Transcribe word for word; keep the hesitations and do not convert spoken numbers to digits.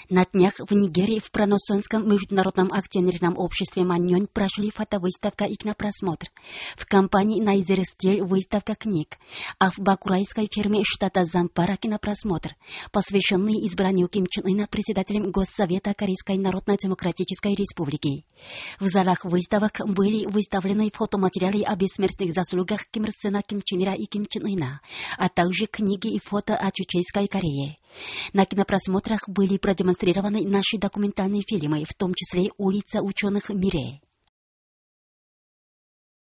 На днях в Нигерии в Проносонском международном акционерном обществе «Маньон» прошли фотовыставка и кинопросмотр. В компании «Найзерстиль» выставка книг, а в бакурайской фирме штата Зампара кинопросмотр, посвященный избранию Ким Чен Ына председателем Госсовета Корейской Народно-Демократической Республики. В залах выставок были выставлены фотоматериалы о бессмертных заслугах Ким Ир Сена, Ким Чен Ира и Ким Чен Ына, а также книги и фото о Чучейской Корее. На кинопросмотрах были продемонстрированы наши документальные фильмы, в том числе «Улица ученых Мире».